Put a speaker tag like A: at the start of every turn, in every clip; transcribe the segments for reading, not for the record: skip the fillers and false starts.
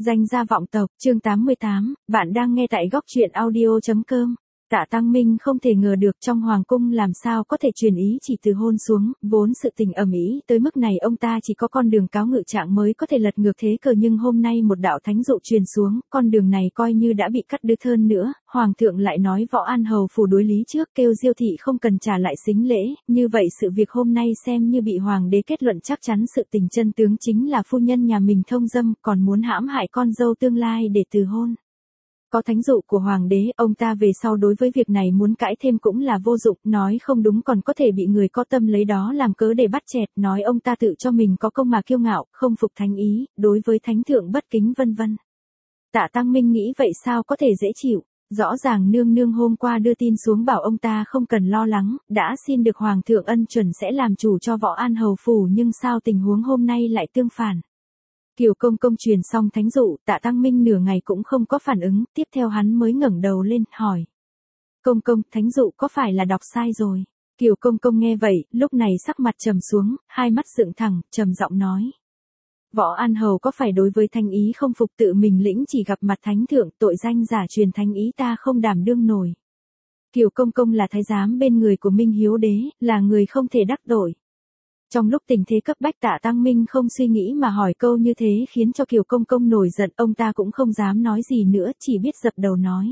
A: Danh gia vọng tộc, chương 88, bạn đang nghe tại góc truyện audio.com. Tạ Tăng Minh không thể ngờ được trong hoàng cung làm sao có thể truyền ý chỉ từ hôn xuống, vốn sự tình ầm ĩ tới mức này ông ta chỉ có con đường cáo ngự trạng mới có thể lật ngược thế cờ, nhưng hôm nay một đạo thánh dụ truyền xuống, con đường này coi như đã bị cắt đứt hơn nữa, hoàng thượng lại nói Võ An Hầu phủ đối lý trước, kêu Diêu thị không cần trả lại sính lễ, như vậy sự việc hôm nay xem như bị hoàng đế kết luận chắc chắn sự tình chân tướng chính là phu nhân nhà mình thông dâm, còn muốn hãm hại con dâu tương lai để từ hôn. Có thánh dụ của hoàng đế, ông ta về sau đối với việc này muốn cãi thêm cũng là vô dụng, nói không đúng còn có thể bị người có tâm lấy đó làm cớ để bắt chẹt, nói ông ta tự cho mình có công mà kiêu ngạo, không phục thánh ý, đối với thánh thượng bất kính vân vân. Tạ Tăng Minh nghĩ vậy sao có thể dễ chịu, rõ ràng nương nương hôm qua đưa tin xuống bảo ông ta không cần lo lắng, đã xin được hoàng thượng ân chuẩn sẽ làm chủ cho Võ An Hầu phủ, nhưng sao tình huống hôm nay lại tương phản. Kiều công công truyền xong thánh dụ, Tạ Tăng Minh nửa ngày cũng không có phản ứng, tiếp theo hắn mới ngẩng đầu lên, hỏi. Công công, thánh dụ có phải là đọc sai rồi? Kiều công công nghe vậy, lúc này sắc mặt trầm xuống, hai mắt dựng thẳng, trầm giọng nói. Võ An Hầu có phải đối với thánh ý không phục, tự mình lĩnh chỉ gặp mặt thánh thượng, tội danh giả truyền thánh ý ta không đảm đương nổi. Kiều công công là thái giám bên người của Minh Hiếu đế, là người không thể đắc tội. Trong lúc tình thế cấp bách, Tạ Tăng Minh không suy nghĩ mà hỏi câu như thế khiến cho Kiều công công nổi giận, ông ta cũng không dám nói gì nữa, chỉ biết dập đầu nói.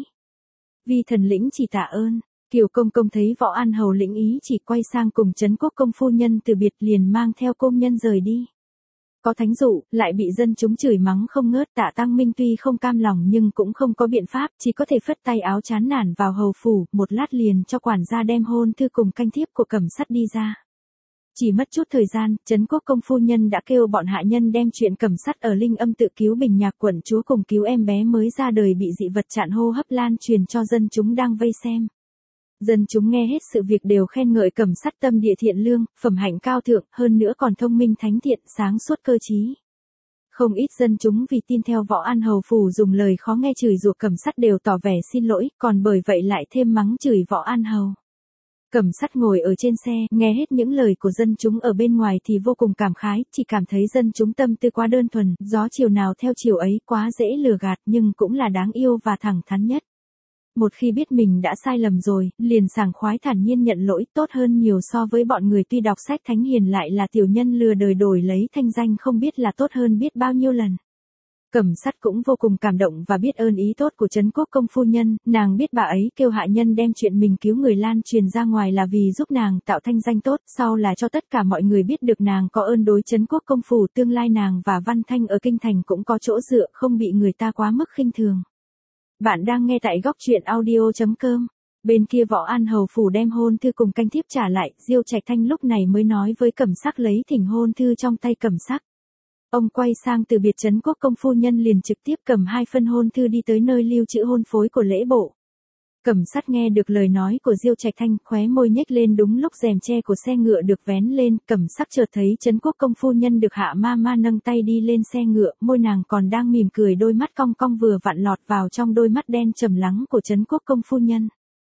A: Vi thần lĩnh chỉ tạ ơn. Kiều công công thấy Võ An Hầu lĩnh ý chỉ, quay sang cùng Trấn Quốc công phu nhân từ biệt, liền mang theo công nhân rời đi. Có thánh dụ, lại bị dân chúng chửi mắng không ngớt, Tạ Tăng Minh tuy không cam lòng nhưng cũng không có biện pháp, chỉ có thể phất tay áo chán nản vào hầu phủ, một lát liền cho quản gia đem hôn thư cùng canh thiếp của Cẩm Sắt đi ra. Chỉ mất chút thời gian, Trấn Quốc công phu nhân đã kêu bọn hạ nhân đem chuyện Cẩm Sắt ở Linh Âm tự cứu Bình Nhạc quận chúa cùng cứu em bé mới ra đời bị dị vật chặn hô hấp lan truyền cho dân chúng đang vây xem. Dân chúng nghe hết sự việc đều khen ngợi Cẩm Sắt tâm địa thiện lương, phẩm hạnh cao thượng, hơn nữa còn thông minh thánh thiện, sáng suốt cơ trí. Không ít dân chúng vì tin theo Võ An Hầu phủ dùng lời khó nghe chửi rủa Cẩm Sắt đều tỏ vẻ xin lỗi, còn bởi vậy lại thêm mắng chửi Võ An Hầu. Cẩm Sắt ngồi ở trên xe, nghe hết những lời của dân chúng ở bên ngoài thì vô cùng cảm khái, chỉ cảm thấy dân chúng tâm tư quá đơn thuần, gió chiều nào theo chiều ấy, quá dễ lừa gạt nhưng cũng là đáng yêu và thẳng thắn nhất. Một khi biết mình đã sai lầm rồi, liền sảng khoái thản nhiên nhận lỗi, tốt hơn nhiều so với bọn người tuy đọc sách thánh hiền lại là tiểu nhân lừa đời đổi lấy thanh danh không biết là tốt hơn biết bao nhiêu lần. Cẩm Sắt cũng vô cùng cảm động và biết ơn ý tốt của Trấn Quốc công phu nhân, nàng biết bà ấy kêu hạ nhân đem chuyện mình cứu người lan truyền ra ngoài là vì giúp nàng tạo thanh danh tốt, sau là cho tất cả mọi người biết được nàng có ơn đối Trấn Quốc công phủ, tương lai nàng và Văn Thanh ở kinh thành cũng có chỗ dựa, không bị người ta quá mức khinh thường. Bạn đang nghe tại góc truyện audio.com. Bên kia Võ An Hầu phủ đem hôn thư cùng canh thiếp trả lại, Diêu Trạch Thanh lúc này mới nói với Cẩm Sắt lấy thỉnh hôn thư trong tay Cẩm Sắt. Ông quay sang từ biệt Trấn Quốc công phu nhân liền trực tiếp cầm 2 phân hôn thư đi tới nơi lưu trữ hôn phối của lễ bộ. Cẩm Sắt nghe được lời nói của Diêu Trạch Thanh, khóe môi nhếch lên đúng lúc rèm tre của xe ngựa được vén lên, Cẩm Sắt chợt thấy Trấn Quốc công phu nhân được Hạ Ma nâng tay đi lên xe ngựa, môi nàng còn đang mỉm cười, đôi mắt cong cong vừa vặn lọt vào trong đôi mắt đen trầm lắng của Trấn Quốc công phu nhân.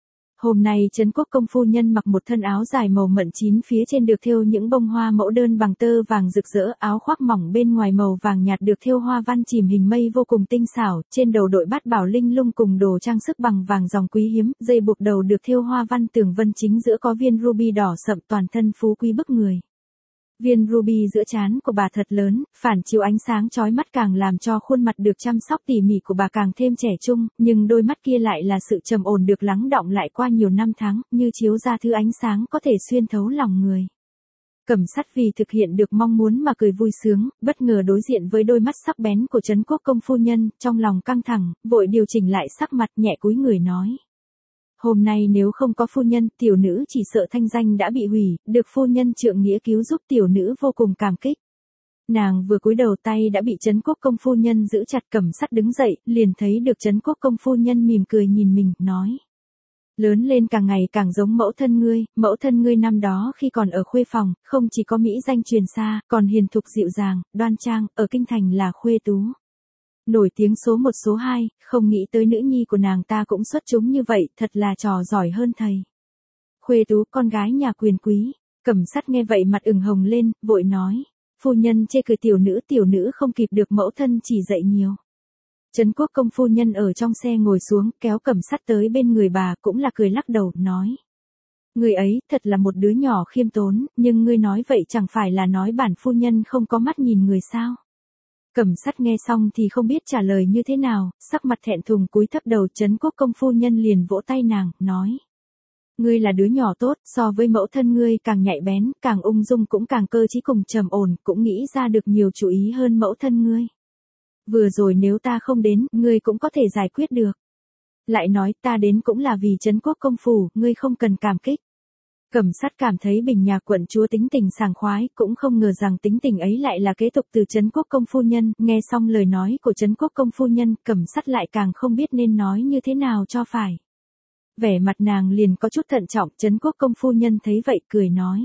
A: Hôm nay Trấn Quốc công phu nhân mặc một thân áo dài màu mận chín, phía trên được thêu những bông hoa mẫu đơn bằng tơ vàng rực rỡ, áo khoác mỏng bên ngoài màu vàng nhạt được thêu hoa văn chìm hình mây vô cùng tinh xảo, trên đầu đội bát bảo linh lung cùng đồ trang sức bằng vàng dòng quý hiếm, dây buộc đầu được thêu hoa văn tường vân, chính giữa có viên ruby đỏ sậm, toàn thân phú quý bức người. Viên ruby giữa trán của bà thật lớn, phản chiếu ánh sáng chói mắt càng làm cho khuôn mặt được chăm sóc tỉ mỉ của bà càng thêm trẻ trung, nhưng đôi mắt kia lại là sự trầm ổn được lắng đọng lại qua nhiều năm tháng, như chiếu ra thứ ánh sáng có thể xuyên thấu lòng người. Cẩm Sắt vì thực hiện được mong muốn mà cười vui sướng, bất ngờ đối diện với đôi mắt sắc bén của Trấn Quốc công phu nhân, trong lòng căng thẳng, vội điều chỉnh lại sắc mặt, nhẹ cúi người nói. Hôm nay nếu không có phu nhân, tiểu nữ chỉ sợ thanh danh đã bị hủy, được phu nhân trượng nghĩa cứu giúp, tiểu nữ vô cùng cảm kích. Nàng vừa cúi đầu tay đã bị Trấn Quốc công phu nhân giữ chặt. Cẩm Sắt đứng dậy, liền thấy được Trấn Quốc công phu nhân mỉm cười nhìn mình, nói. Lớn lên càng ngày càng giống mẫu thân ngươi năm đó khi còn ở khuê phòng, không chỉ có mỹ danh truyền xa, còn hiền thục dịu dàng, đoan trang, ở kinh thành là khuê tú. Nổi tiếng số 1 số 2, không nghĩ tới nữ nhi của nàng ta cũng xuất chúng như vậy, thật là trò giỏi hơn thầy. Khuê tú, con gái nhà quyền quý. Cẩm Sắt nghe vậy mặt ửng hồng lên, vội nói. Phu nhân chê cười tiểu nữ không kịp được mẫu thân chỉ dạy nhiều. Trấn Quốc công phu nhân ở trong xe ngồi xuống, kéo Cẩm Sắt tới bên người bà, cũng là cười lắc đầu, nói. Người ấy, thật là một đứa nhỏ khiêm tốn, nhưng ngươi nói vậy chẳng phải là nói bản phu nhân không có mắt nhìn người sao? Cẩm Sắt nghe xong thì không biết trả lời như thế nào, sắc mặt thẹn thùng cúi thấp đầu. Trấn Quốc công phu nhân liền vỗ tay nàng, nói. Ngươi là đứa nhỏ tốt, so với mẫu thân ngươi càng nhạy bén, càng ung dung cũng càng cơ trí cùng trầm ổn, cũng nghĩ ra được nhiều chủ ý hơn mẫu thân ngươi. Vừa rồi nếu ta không đến, ngươi cũng có thể giải quyết được. Lại nói ta đến cũng là vì Trấn Quốc công phủ, ngươi không cần cảm kích. Cẩm Sắt cảm thấy Bình Nhạc quận chúa tính tình sảng khoái, cũng không ngờ rằng tính tình ấy lại là kế tục từ Trấn Quốc công phu nhân. Nghe xong lời nói của Trấn Quốc công phu nhân, Cẩm Sắt lại càng không biết nên nói như thế nào cho phải. Vẻ mặt nàng liền có chút thận trọng. Trấn Quốc công phu nhân thấy vậy cười nói.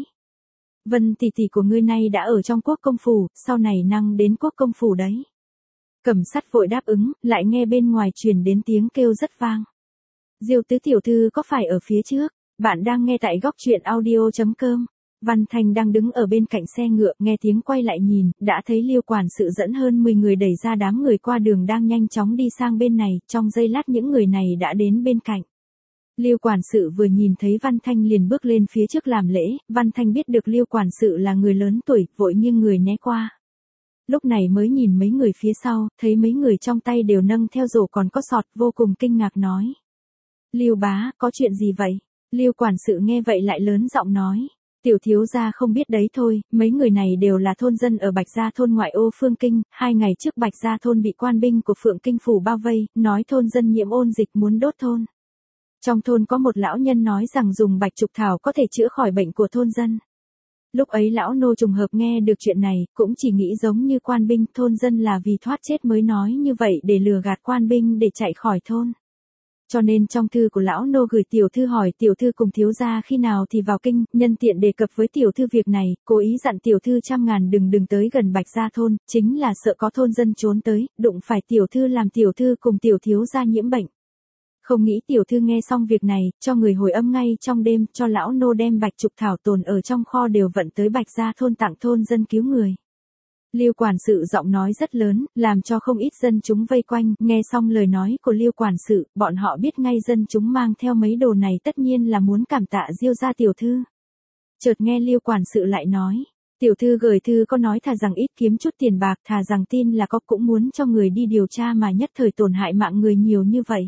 A: Vân tỷ tỷ của ngươi nay đã ở trong quốc công phủ, sau này năng đến quốc công phủ đấy. Cẩm Sắt vội đáp ứng, lại nghe bên ngoài truyền đến tiếng kêu rất vang. Diêu tứ tiểu thư có phải ở phía trước? Bạn đang nghe tại góc truyện audio.com. Văn Thanh đang đứng ở bên cạnh xe ngựa, nghe tiếng quay lại nhìn, đã thấy Liêu quản sự dẫn hơn 10 người đẩy ra đám người qua đường đang nhanh chóng đi sang bên này, trong giây lát những người này đã đến bên cạnh. Liêu quản sự vừa nhìn thấy Văn Thanh liền bước lên phía trước làm lễ. Văn Thanh biết được Liêu quản sự là người lớn tuổi, vội nghiêng người né qua. Lúc này mới nhìn mấy người phía sau, thấy mấy người trong tay đều nâng theo rổ còn có sọt, vô cùng kinh ngạc nói. Liêu bá, có chuyện gì vậy? Liêu quản sự nghe vậy lại lớn giọng nói. Tiểu thiếu gia không biết đấy thôi, mấy người này đều là thôn dân ở Bạch Gia thôn ngoại ô Phương Kinh. 2 ngày trước Bạch Gia thôn bị quan binh của Phượng Kinh phủ bao vây, nói thôn dân nhiễm ôn dịch muốn đốt thôn. Trong thôn có một lão nhân nói rằng dùng bạch trục thảo có thể chữa khỏi bệnh của thôn dân. Lúc ấy lão nô trùng hợp nghe được chuyện này, cũng chỉ nghĩ giống như quan binh, thôn dân là vì thoát chết mới nói như vậy để lừa gạt quan binh để chạy khỏi thôn. Cho nên trong thư của lão nô gửi tiểu thư hỏi tiểu thư cùng thiếu gia khi nào thì vào kinh, nhân tiện đề cập với tiểu thư việc này, cố ý dặn tiểu thư 100.000 đừng tới gần Bạch Gia thôn, chính là sợ có thôn dân trốn tới, đụng phải tiểu thư làm tiểu thư cùng tiểu thiếu gia nhiễm bệnh. Không nghĩ tiểu thư nghe xong việc này, cho người hồi âm ngay trong đêm, cho lão nô đem bạch trục thảo tồn ở trong kho đều vận tới Bạch Gia thôn tặng thôn dân cứu người. Liêu quản sự giọng nói rất lớn, làm cho không ít dân chúng vây quanh, nghe xong lời nói của Liêu quản sự, bọn họ biết ngay dân chúng mang theo mấy đồ này tất nhiên là muốn cảm tạ Diêu gia tiểu thư. Chợt nghe Liêu quản sự lại nói, tiểu thư gửi thư có nói thà rằng ít kiếm chút tiền bạc, thà rằng tin là có cũng muốn cho người đi điều tra mà nhất thời tổn hại mạng người nhiều như vậy.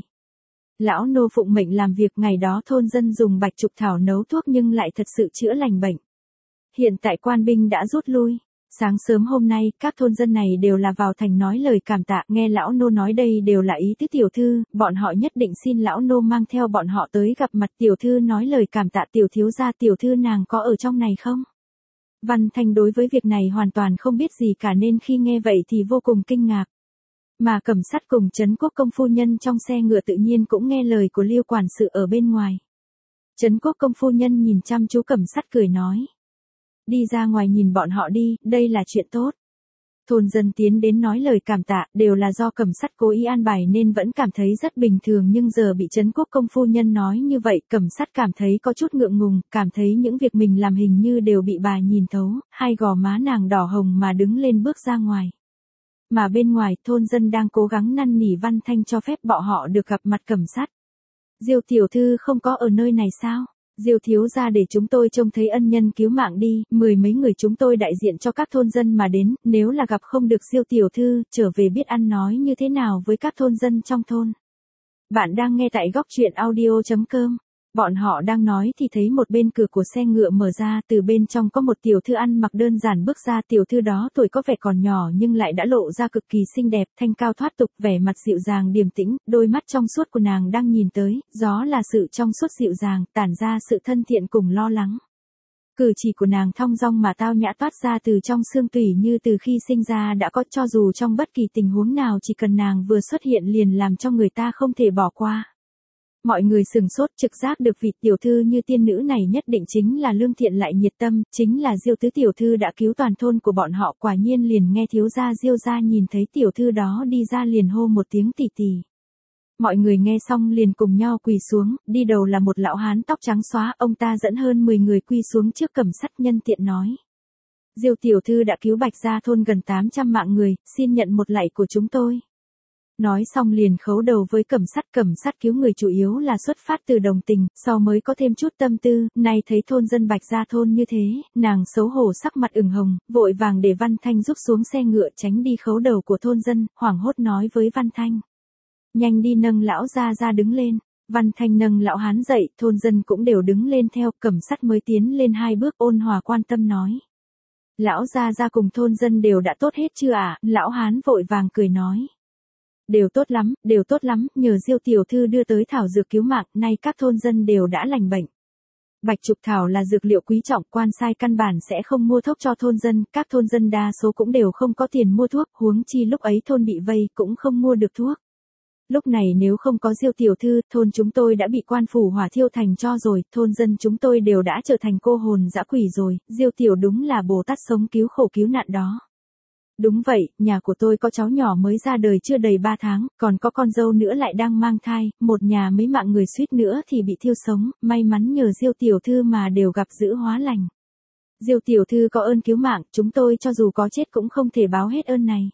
A: Lão nô phụng mệnh làm việc, ngày đó thôn dân dùng bạch trục thảo nấu thuốc nhưng lại thật sự chữa lành bệnh. Hiện tại quan binh đã rút lui. Sáng sớm hôm nay, các thôn dân này đều là vào thành nói lời cảm tạ, nghe lão nô nói đây đều là ý tứ tiểu thư, bọn họ nhất định xin lão nô mang theo bọn họ tới gặp mặt tiểu thư nói lời cảm tạ. Tiểu thiếu gia tiểu thư nàng có ở trong này không? Văn Thanh đối với việc này hoàn toàn không biết gì cả nên khi nghe vậy thì vô cùng kinh ngạc. Mà Cẩm Sắt cùng Trấn Quốc công phu nhân trong xe ngựa tự nhiên cũng nghe lời của Liêu quản sự ở bên ngoài. Trấn Quốc công phu nhân nhìn chăm chú Cẩm Sắt cười nói. Đi ra ngoài nhìn bọn họ đi, đây là chuyện tốt. Thôn dân tiến đến nói lời cảm tạ, đều là do Cẩm Sắt cố ý an bài nên vẫn cảm thấy rất bình thường, nhưng giờ bị Trấn Quốc công phu nhân nói như vậy, Cẩm Sắt cảm thấy có chút ngượng ngùng, cảm thấy những việc mình làm hình như đều bị bà nhìn thấu, hai gò má nàng đỏ hồng mà đứng lên bước ra ngoài. Mà bên ngoài, thôn dân đang cố gắng năn nỉ Văn Thanh cho phép bọn họ được gặp mặt Cẩm Sắt. Diêu tiểu thư không có ở nơi này sao? Diêu thiếu gia để chúng tôi trông thấy ân nhân cứu mạng đi, 10 mấy người chúng tôi đại diện cho các thôn dân mà đến, nếu là gặp không được Diêu tiểu thư, trở về biết ăn nói như thế nào với các thôn dân trong thôn. Bạn đang nghe tại góc truyện audio.com. Bọn họ đang nói thì thấy một bên cửa của xe ngựa mở ra, từ bên trong có một tiểu thư ăn mặc đơn giản bước ra. Tiểu thư đó tuổi có vẻ còn nhỏ nhưng lại đã lộ ra cực kỳ xinh đẹp, thanh cao thoát tục, vẻ mặt dịu dàng điềm tĩnh, đôi mắt trong suốt của nàng đang nhìn tới, gió là sự trong suốt dịu dàng, tản ra sự thân thiện cùng lo lắng. Cử chỉ của nàng thong dong mà tao nhã toát ra từ trong xương tủy như từ khi sinh ra đã có, cho dù trong bất kỳ tình huống nào chỉ cần nàng vừa xuất hiện liền làm cho người ta không thể bỏ qua. Mọi người sừng sốt, trực giác được vị tiểu thư như tiên nữ này nhất định chính là lương thiện lại nhiệt tâm, chính là Diêu tứ tiểu thư đã cứu toàn thôn của bọn họ. Quả nhiên liền nghe thiếu gia Diêu gia nhìn thấy tiểu thư đó đi ra liền hô một tiếng tỷ tỷ. Mọi người nghe xong liền cùng nhau quỳ xuống, đi đầu là một lão hán tóc trắng xóa, ông ta dẫn hơn 10 người quỳ xuống trước Cẩm Sắt, nhân tiện nói. Diêu tiểu thư đã cứu Bạch Gia thôn gần 800 mạng người, xin nhận một lạy của chúng tôi. Nói xong liền khấu đầu với Cẩm Sắt cứu người chủ yếu là xuất phát từ đồng tình, sau mới có thêm chút tâm tư, nay thấy thôn dân Bạch Gia thôn như thế, nàng xấu hổ sắc mặt ửng hồng, vội vàng để Văn Thanh giúp xuống xe ngựa tránh đi khấu đầu của thôn dân, hoảng hốt nói với Văn Thanh. Nhanh đi nâng lão ra đứng lên. Văn Thanh nâng lão hán dậy, thôn dân cũng đều đứng lên theo, Cẩm Sắt mới tiến lên 2 bước ôn hòa quan tâm nói. Lão ra cùng thôn dân đều đã tốt hết chưa ạ? Lão hán vội vàng cười nói. Đều tốt lắm, nhờ Diêu tiểu thư đưa tới thảo dược cứu mạng, nay các thôn dân đều đã lành bệnh. Bạch trục thảo là dược liệu quý trọng, quan sai căn bản sẽ không mua thuốc cho thôn dân, các thôn dân đa số cũng đều không có tiền mua thuốc, huống chi lúc ấy thôn bị vây cũng không mua được thuốc. Lúc này nếu không có Diêu tiểu thư, thôn chúng tôi đã bị quan phủ hỏa thiêu thành tro rồi, thôn dân chúng tôi đều đã trở thành cô hồn dã quỷ rồi, Diêu tiểu đúng là Bồ Tát sống cứu khổ cứu nạn đó. Đúng vậy, nhà của tôi có cháu nhỏ mới ra đời chưa đầy 3 tháng, còn có con dâu nữa lại đang mang thai, một nhà mấy mạng người suýt nữa thì bị thiêu sống, may mắn nhờ Diêu tiểu thư mà đều gặp dữ hóa lành. Diêu tiểu thư có ơn cứu mạng, chúng tôi cho dù có chết cũng không thể báo hết ơn này.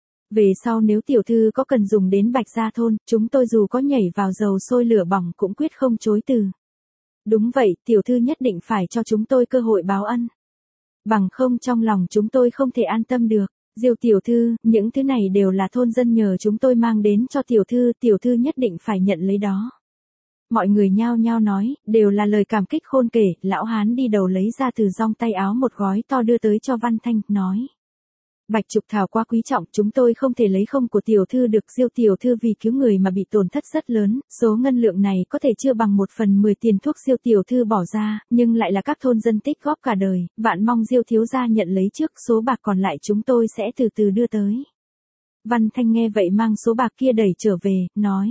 A: Về sau nếu tiểu thư có cần dùng đến Bạch Gia thôn, chúng tôi dù có nhảy vào dầu sôi lửa bỏng cũng quyết không chối từ. Đúng vậy, tiểu thư nhất định phải cho chúng tôi cơ hội báo ân. Bằng không trong lòng chúng tôi không thể an tâm được. Diêu tiểu thư, những thứ này đều là thôn dân nhờ chúng tôi mang đến cho tiểu thư nhất định phải nhận lấy đó. Mọi người nhao nhao nói, đều là lời cảm kích khôn kể, lão hán đi đầu lấy ra từ trong tay áo một gói to đưa tới cho Văn Thanh, nói. Bạch trục thảo quá quý trọng, chúng tôi không thể lấy không của tiểu thư được. Diêu tiểu thư vì cứu người mà bị tổn thất rất lớn, số ngân lượng này có thể chưa bằng 1/10 tiền thuốc Diêu tiểu thư bỏ ra, nhưng lại là các thôn dân tích góp cả đời, vạn mong Diêu thiếu gia nhận lấy trước, số bạc còn lại chúng tôi sẽ từ từ đưa tới. Văn Thanh nghe vậy mang số bạc kia đẩy trở về, nói.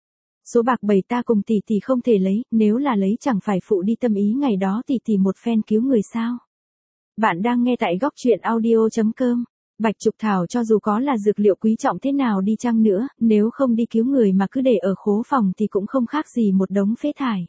A: Số bạc bầy ta cùng tỷ không thể lấy, nếu là lấy chẳng phải phụ đi tâm ý ngày đó tỷ một phen cứu người sao. Bạn đang nghe tại góc truyện audio.com. Bạch trục thảo cho dù có là dược liệu quý trọng thế nào đi chăng nữa, nếu không đi cứu người mà cứ để ở khố phòng thì cũng không khác gì một đống phế thải.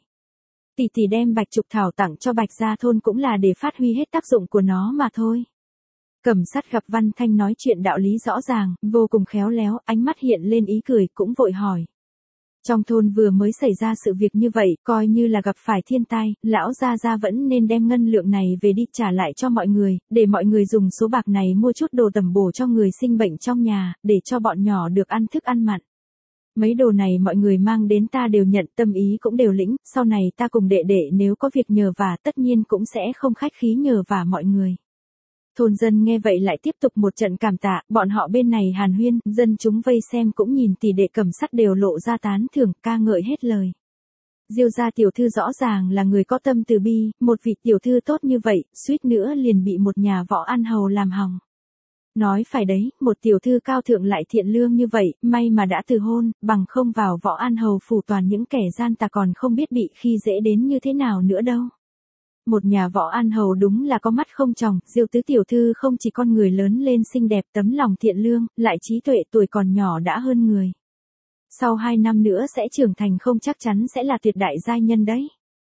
A: Tỷ đem bạch trục thảo tặng cho Bạch Gia thôn cũng là để phát huy hết tác dụng của nó mà thôi. Cẩm Sắt gặp Văn Thanh nói chuyện đạo lý rõ ràng, vô cùng khéo léo, ánh mắt hiện lên ý cười, cũng vội hỏi. Trong thôn vừa mới xảy ra sự việc như vậy, coi như là gặp phải thiên tai, lão gia vẫn nên đem ngân lượng này về đi trả lại cho mọi người, để mọi người dùng số bạc này mua chút đồ tẩm bổ cho người sinh bệnh trong nhà, để cho bọn nhỏ được ăn thức ăn mặn. Mấy đồ này mọi người mang đến ta đều nhận, tâm ý cũng đều lĩnh, sau này ta cùng đệ nếu có việc nhờ vả tất nhiên cũng sẽ không khách khí nhờ vả mọi người. Thôn dân nghe vậy lại tiếp tục một trận cảm tạ, bọn họ bên này hàn huyên, dân chúng vây xem cũng nhìn tỷ đệ Cẩm Sắt đều lộ ra tán thưởng, ca ngợi hết lời. Diêu gia tiểu thư rõ ràng là người có tâm từ bi, một vị tiểu thư tốt như vậy, suýt nữa liền bị một nhà võ ăn hầu làm hỏng. Nói phải đấy, một tiểu thư cao thượng lại thiện lương như vậy, may mà đã từ hôn, bằng không vào võ ăn hầu phủ toàn những kẻ gian tà còn không biết bị khi dễ đến như thế nào nữa đâu. Một nhà võ an hầu đúng là có mắt không tròng, Diêu tứ tiểu thư không chỉ con người lớn lên xinh đẹp tấm lòng thiện lương, lại trí tuệ tuổi còn nhỏ đã hơn người. Sau 2 năm nữa sẽ trưởng thành không chắc chắn sẽ là tuyệt đại giai nhân đấy.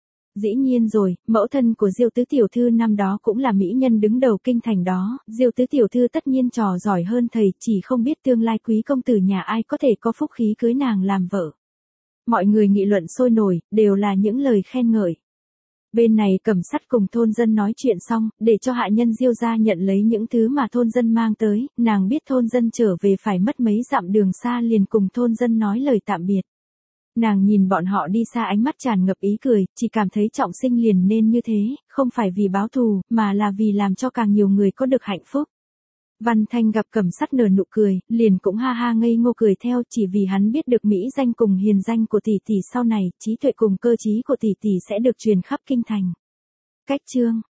A: Dĩ nhiên rồi, mẫu thân của Diêu tứ tiểu thư năm đó cũng là mỹ nhân đứng đầu kinh thành đó, Diêu tứ tiểu thư tất nhiên trò giỏi hơn thầy, chỉ không biết tương lai quý công tử nhà ai có thể có phúc khí cưới nàng làm vợ. Mọi người nghị luận sôi nổi, đều là những lời khen ngợi. Bên này Cẩm Sắt cùng thôn dân nói chuyện xong, để cho hạ nhân Diêu gia nhận lấy những thứ mà thôn dân mang tới, nàng biết thôn dân trở về phải mất mấy dặm đường xa liền cùng thôn dân nói lời tạm biệt. Nàng nhìn bọn họ đi xa ánh mắt tràn ngập ý cười, chỉ cảm thấy trọng sinh liền nên như thế, không phải vì báo thù, mà là vì làm cho càng nhiều người có được hạnh phúc. Văn Thanh gặp Cẩm Sắt nở nụ cười, liền cũng ha ha ngây ngô cười theo, chỉ vì hắn biết được mỹ danh cùng hiền danh của tỷ sau này, trí tuệ cùng cơ trí của tỷ sẽ được truyền khắp kinh thành. Cách chương